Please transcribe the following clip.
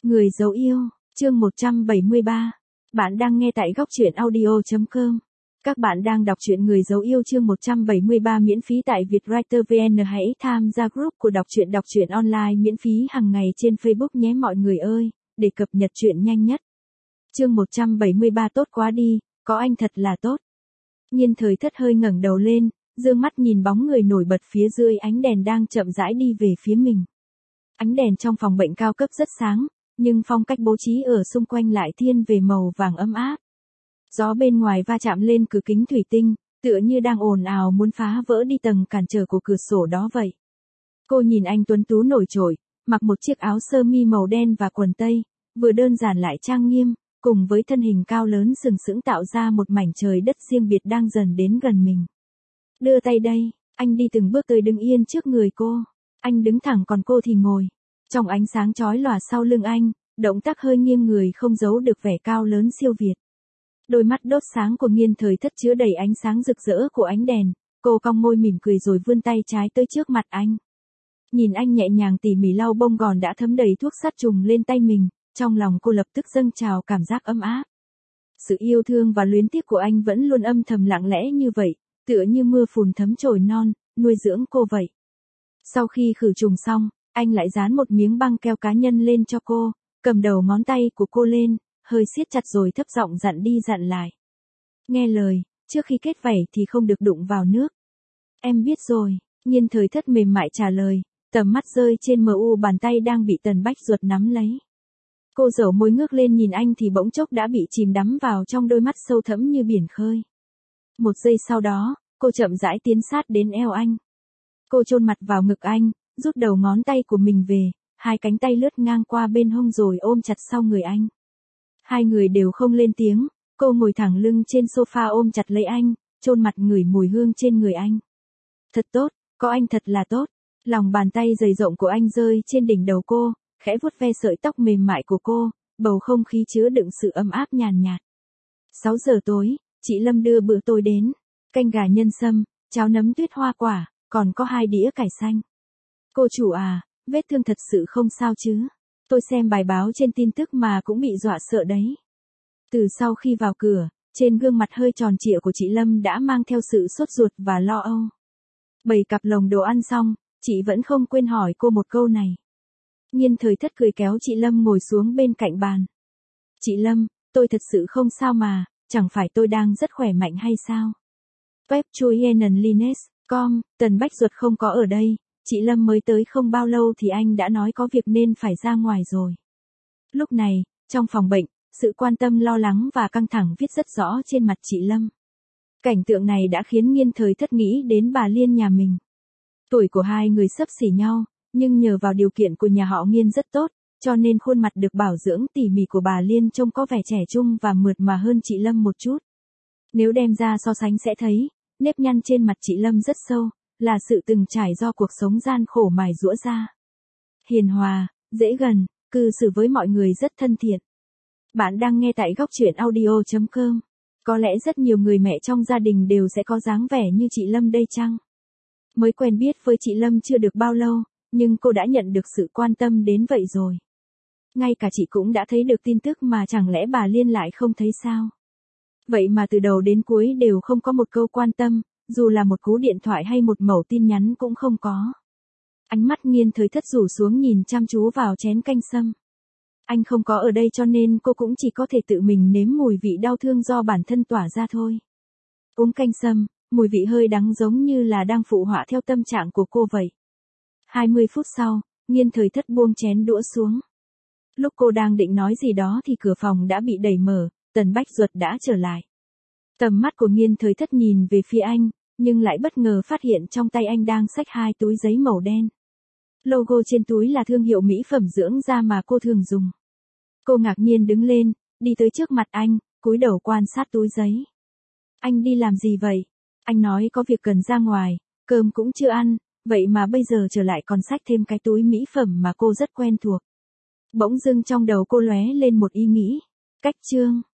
Người dấu yêu, chương 173. Bạn đang nghe tại góc truyện audio.com. Các bạn đang đọc truyện Người dấu yêu chương 173 miễn phí tại Vietwriter VN. Hãy tham gia group của đọc truyện online miễn phí hàng ngày trên Facebook nhé mọi người ơi, để cập nhật truyện nhanh nhất. Chương 173 tốt quá đi, có anh thật là tốt. Nhiên Thời Thất hơi ngẩng đầu lên, dương mắt nhìn bóng người nổi bật phía dưới ánh đèn đang chậm rãi đi về phía mình. Ánh đèn trong phòng bệnh cao cấp rất sáng, nhưng phong cách bố trí ở xung quanh lại thiên về màu vàng ấm áp. Gió bên ngoài va chạm lên cửa kính thủy tinh, tựa như đang ồn ào muốn phá vỡ đi tầng cản trở của cửa sổ đó vậy. Cô nhìn anh tuấn tú nổi trội, mặc một chiếc áo sơ mi màu đen và quần tây, vừa đơn giản lại trang nghiêm, cùng với thân hình cao lớn sừng sững tạo ra một mảnh trời đất riêng biệt đang dần đến gần mình. Đưa tay đây, anh đi từng bước tới đứng yên trước người cô. Anh đứng thẳng còn cô thì ngồi. Trong ánh sáng chói lòa sau lưng anh, động tác hơi nghiêng người không giấu được vẻ cao lớn siêu việt. Đôi mắt đốt sáng của Nhiên Thời Thất chứa đầy ánh sáng rực rỡ của ánh đèn, cô cong môi mỉm cười rồi vươn tay trái tới trước mặt anh. Nhìn anh nhẹ nhàng tỉ mỉ lau bông gòn đã thấm đầy thuốc sát trùng lên tay mình, trong lòng cô lập tức dâng trào cảm giác ấm áp. Sự yêu thương và luyến tiếc của anh vẫn luôn âm thầm lặng lẽ như vậy, tựa như mưa phùn thấm chồi non, nuôi dưỡng cô vậy. Sau khi khử trùng xong, anh lại dán một miếng băng keo cá nhân lên cho cô, cầm đầu ngón tay của cô lên, hơi siết chặt rồi thấp giọng dặn đi dặn lại. Nghe lời, trước khi kết vảy thì không được đụng vào nước. Em biết rồi, Nhiên Thời Thất mềm mại trả lời, tầm mắt rơi trên mu bàn tay đang bị Tần Bách Duật nắm lấy. Cô dẩu môi ngước lên nhìn anh thì bỗng chốc đã bị chìm đắm vào trong đôi mắt sâu thẫm như biển khơi. Một giây sau đó, cô chậm rãi tiến sát đến eo anh. Cô chôn mặt vào ngực anh, rút đầu ngón tay của mình về, hai cánh tay lướt ngang qua bên hông rồi ôm chặt sau người anh. Hai người đều không lên tiếng, cô ngồi thẳng lưng trên sofa ôm chặt lấy anh, chôn mặt ngửi mùi hương trên người anh. Thật tốt, có anh thật là tốt. Lòng bàn tay dày rộng của anh rơi trên đỉnh đầu cô, khẽ vuốt ve sợi tóc mềm mại của cô, bầu không khí chứa đựng sự ấm áp nhàn nhạt. 6 giờ tối, chị Lâm đưa bữa tối đến, canh gà nhân sâm, cháo nấm tuyết hoa quả, còn có 2 đĩa cải xanh. Cô chủ à, vết thương thật sự không sao chứ? Tôi xem bài báo trên tin tức mà cũng bị dọa sợ đấy. Từ sau khi vào cửa, trên gương mặt hơi tròn trịa của chị Lâm đã mang theo sự sốt ruột và lo âu. Bày cặp lồng đồ ăn xong, chị vẫn không quên hỏi cô một câu này. Nhiên Thời Thất cười kéo chị Lâm ngồi xuống bên cạnh bàn. Chị Lâm, tôi thật sự không sao mà, chẳng phải tôi đang rất khỏe mạnh hay sao? Webchuyenenlines.com, Tần Bách Duật không có ở đây, chị Lâm mới tới không bao lâu thì anh đã nói có việc nên phải ra ngoài rồi. Lúc này, trong phòng bệnh, sự quan tâm lo lắng và căng thẳng viết rất rõ trên mặt chị Lâm. Cảnh tượng này đã khiến Nhiên Thời Thất nghĩ đến bà Liên nhà mình. Tuổi của hai người xấp xỉ nhau, nhưng nhờ vào điều kiện của nhà họ Nhiên rất tốt, cho nên khuôn mặt được bảo dưỡng tỉ mỉ của bà Liên trông có vẻ trẻ trung và mượt mà hơn chị Lâm một chút. Nếu đem ra so sánh sẽ thấy, nếp nhăn trên mặt chị Lâm rất sâu, là sự từng trải do cuộc sống gian khổ mài giũa ra. Hiền hòa, dễ gần, cư xử với mọi người rất thân thiện. Bạn đang nghe tại góc truyện audio.com. Có lẽ rất nhiều người mẹ trong gia đình đều sẽ có dáng vẻ như chị Lâm đây chăng? Mới quen biết với chị Lâm chưa được bao lâu, nhưng cô đã nhận được sự quan tâm đến vậy rồi. Ngay cả chị cũng đã thấy được tin tức mà chẳng lẽ bà Liên lại không thấy sao? Vậy mà từ đầu đến cuối đều không có một câu quan tâm, dù là một cú điện thoại hay một mẩu tin nhắn cũng không có. Ánh mắt Nhiên Thời Thất rủ xuống nhìn chăm chú vào chén canh sâm. Anh không có ở đây cho nên cô cũng chỉ có thể tự mình nếm mùi vị đau thương do bản thân tỏa ra thôi. Uống canh sâm, mùi vị hơi đắng giống như là đang phụ họa theo tâm trạng của cô vậy. 20 phút sau, Nhiên Thời Thất buông chén đũa xuống. Lúc cô đang định nói gì đó thì cửa phòng đã bị đẩy mở, Tần Bách Duật đã trở lại. Tầm mắt của Nhiên Thời Thất nhìn về phía anh, nhưng lại bất ngờ phát hiện trong tay anh đang xách 2 túi giấy màu đen. Logo trên túi là thương hiệu mỹ phẩm dưỡng da mà cô thường dùng. Cô ngạc nhiên đứng lên, đi tới trước mặt anh, cúi đầu quan sát túi giấy. Anh đi làm gì vậy? Anh nói có việc cần ra ngoài, cơm cũng chưa ăn, vậy mà bây giờ trở lại còn xách thêm cái túi mỹ phẩm mà cô rất quen thuộc. Bỗng dưng trong đầu cô lóe lên một ý nghĩ. Cách chương.